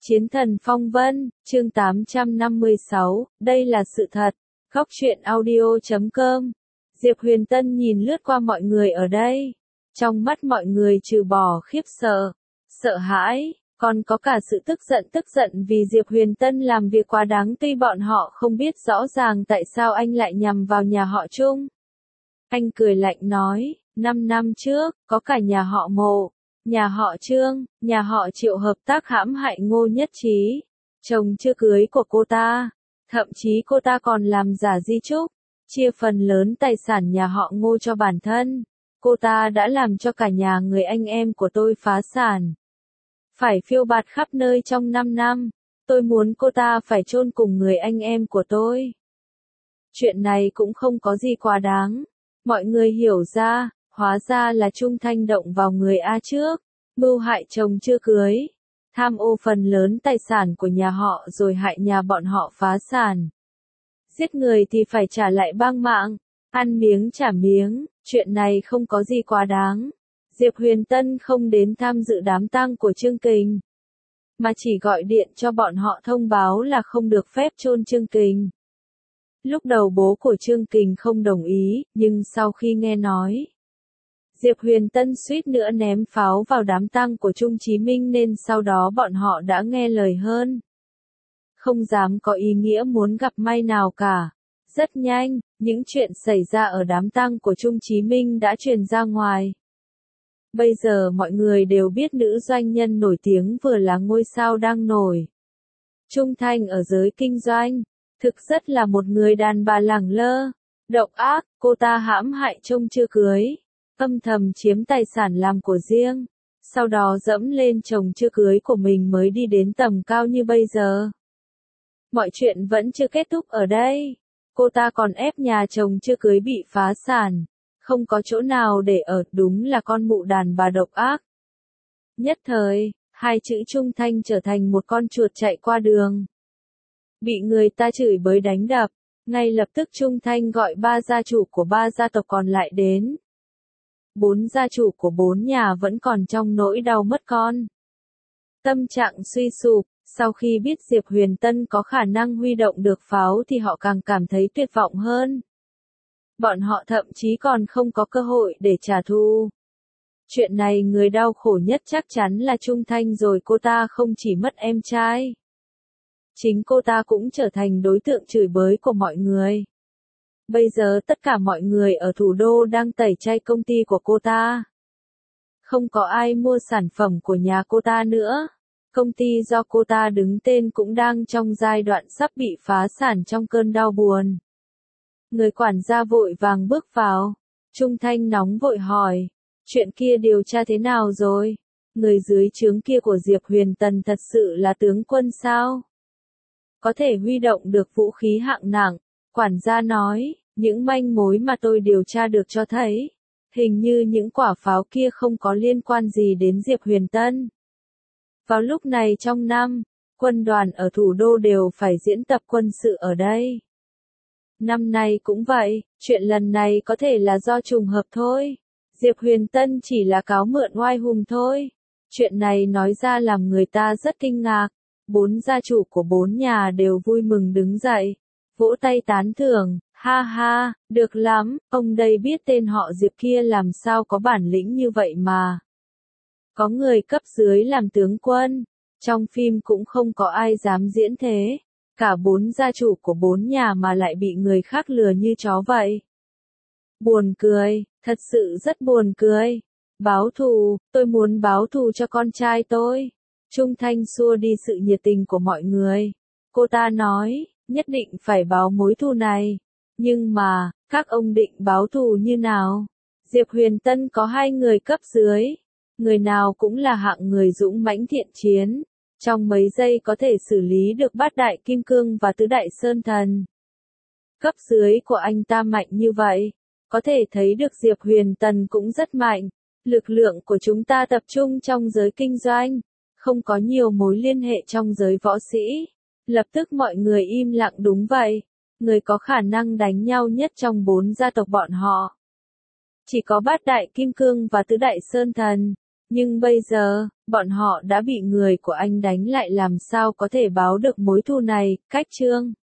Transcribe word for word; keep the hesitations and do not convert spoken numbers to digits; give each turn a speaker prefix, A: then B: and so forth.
A: Chiến thần phong vân, chương tám trăm năm mươi sáu, đây là sự thật. Góc truyện audio chấm com. Diệp Huyền Tân nhìn lướt qua mọi người ở đây. Trong mắt mọi người trừ bỏ khiếp sợ, sợ hãi, còn có cả sự tức giận tức giận vì Diệp Huyền Tân làm việc quá đáng, tuy bọn họ không biết rõ ràng tại sao anh lại nhằm vào nhà họ Trung. Anh cười lạnh nói, năm năm trước, có cả nhà họ Mộ, nhà họ Trương, nhà họ Triệu hợp tác hãm hại Ngô Nhất Trí, chồng chưa cưới của cô ta. Thậm chí cô ta còn làm giả di chúc, chia phần lớn tài sản nhà họ Ngô cho bản thân. Cô ta đã làm cho cả nhà người anh em của tôi phá sản, phải phiêu bạt khắp nơi trong năm năm. Tôi muốn cô ta phải chôn cùng người anh em của tôi. Chuyện này cũng không có gì quá đáng. Mọi người hiểu ra, hóa ra là Trung Thanh động vào người A trước, mưu hại chồng chưa cưới, tham ô phần lớn tài sản của nhà họ rồi hại nhà bọn họ phá sản. Giết người thì phải trả lại bang mạng, ăn miếng trả miếng, chuyện này không có gì quá đáng. Diệp Huyền Tân không đến tham dự đám tang của Trương Kình, mà chỉ gọi điện cho bọn họ thông báo là không được phép chôn Trương Kình. Lúc đầu bố của Trương Kình không đồng ý, nhưng sau khi nghe nói Diệp Huyền Tân suýt nữa ném pháo vào đám tang của Trung Chí Minh nên sau đó bọn họ đã nghe lời hơn. Không dám có ý nghĩa muốn gặp may nào cả. Rất nhanh, những chuyện xảy ra ở đám tang của Trung Chí Minh đã truyền ra ngoài. Bây giờ mọi người đều biết nữ doanh nhân nổi tiếng vừa là ngôi sao đang nổi. Trung Thanh ở giới kinh doanh, thực rất là một người đàn bà lẳng lơ, độc ác. Cô ta hãm hại chồng chưa cưới, âm thầm chiếm tài sản làm của riêng, sau đó dẫm lên chồng chưa cưới của mình mới đi đến tầm cao như bây giờ. Mọi chuyện vẫn chưa kết thúc ở đây. Cô ta còn ép nhà chồng chưa cưới bị phá sản, không có chỗ nào để ở, đúng là con mụ đàn bà độc ác. Nhất thời, hai chữ Trung Thanh trở thành một con chuột chạy qua đường. Bị người ta chửi bới đánh đập, ngay lập tức Trung Thanh gọi ba gia chủ của ba gia tộc còn lại đến. Bốn gia chủ của bốn nhà vẫn còn trong nỗi đau mất con. Tâm trạng suy sụp, sau khi biết Diệp Huyền Tân có khả năng huy động được pháo thì họ càng cảm thấy tuyệt vọng hơn. Bọn họ thậm chí còn không có cơ hội để trả thù. Chuyện này người đau khổ nhất chắc chắn là Trung Thanh rồi, cô ta không chỉ mất em trai. Chính cô ta cũng trở thành đối tượng chửi bới của mọi người. Bây giờ tất cả mọi người ở thủ đô đang tẩy chay công ty của cô ta. Không có ai mua sản phẩm của nhà cô ta nữa. Công ty do cô ta đứng tên cũng đang trong giai đoạn sắp bị phá sản trong cơn đau buồn. Người quản gia vội vàng bước vào. Trung Thanh nóng vội hỏi, chuyện kia điều tra thế nào rồi? Người dưới trướng kia của Diệp Huyền Tân thật sự là tướng quân sao? Có thể huy động được vũ khí hạng nặng. Quản gia nói, những manh mối mà tôi điều tra được cho thấy, hình như những quả pháo kia không có liên quan gì đến Diệp Huyền Tân. Vào lúc này trong năm, quân đoàn ở thủ đô đều phải diễn tập quân sự ở đây. Năm nay cũng vậy, chuyện lần này có thể là do trùng hợp thôi. Diệp Huyền Tân chỉ là cáo mượn oai hùng thôi. Chuyện này nói ra làm người ta rất kinh ngạc. Bốn gia chủ của bốn nhà đều vui mừng đứng dậy, vỗ tay tán thưởng, ha ha, được lắm, ông đây biết tên họ Diệp kia làm sao có bản lĩnh như vậy mà. Có người cấp dưới làm tướng quân, trong phim cũng không có ai dám diễn thế, cả bốn gia chủ của bốn nhà mà lại bị người khác lừa như chó vậy. Buồn cười, thật sự rất buồn cười. Báo thù, tôi muốn báo thù cho con trai tôi. Trung Thanh xua đi sự nhiệt tình của mọi người. Cô ta nói, nhất định phải báo mối thù này. Nhưng mà, các ông định báo thù như nào? Diệp Huyền Tân có hai người cấp dưới. Người nào cũng là hạng người dũng mãnh thiện chiến. Trong mấy giây có thể xử lý được bát đại kim cương và tứ đại sơn thần. Cấp dưới của anh ta mạnh như vậy. Có thể thấy được Diệp Huyền Tân cũng rất mạnh. Lực lượng của chúng ta tập trung trong giới kinh doanh. Không có nhiều mối liên hệ trong giới võ sĩ. Lập tức mọi người im lặng, đúng vậy. Người có khả năng đánh nhau nhất trong bốn gia tộc bọn họ chỉ có bát đại kim cương và tứ đại sơn thần. Nhưng bây giờ, bọn họ đã bị người của anh đánh lại làm sao có thể báo được mối thù này, cách Trương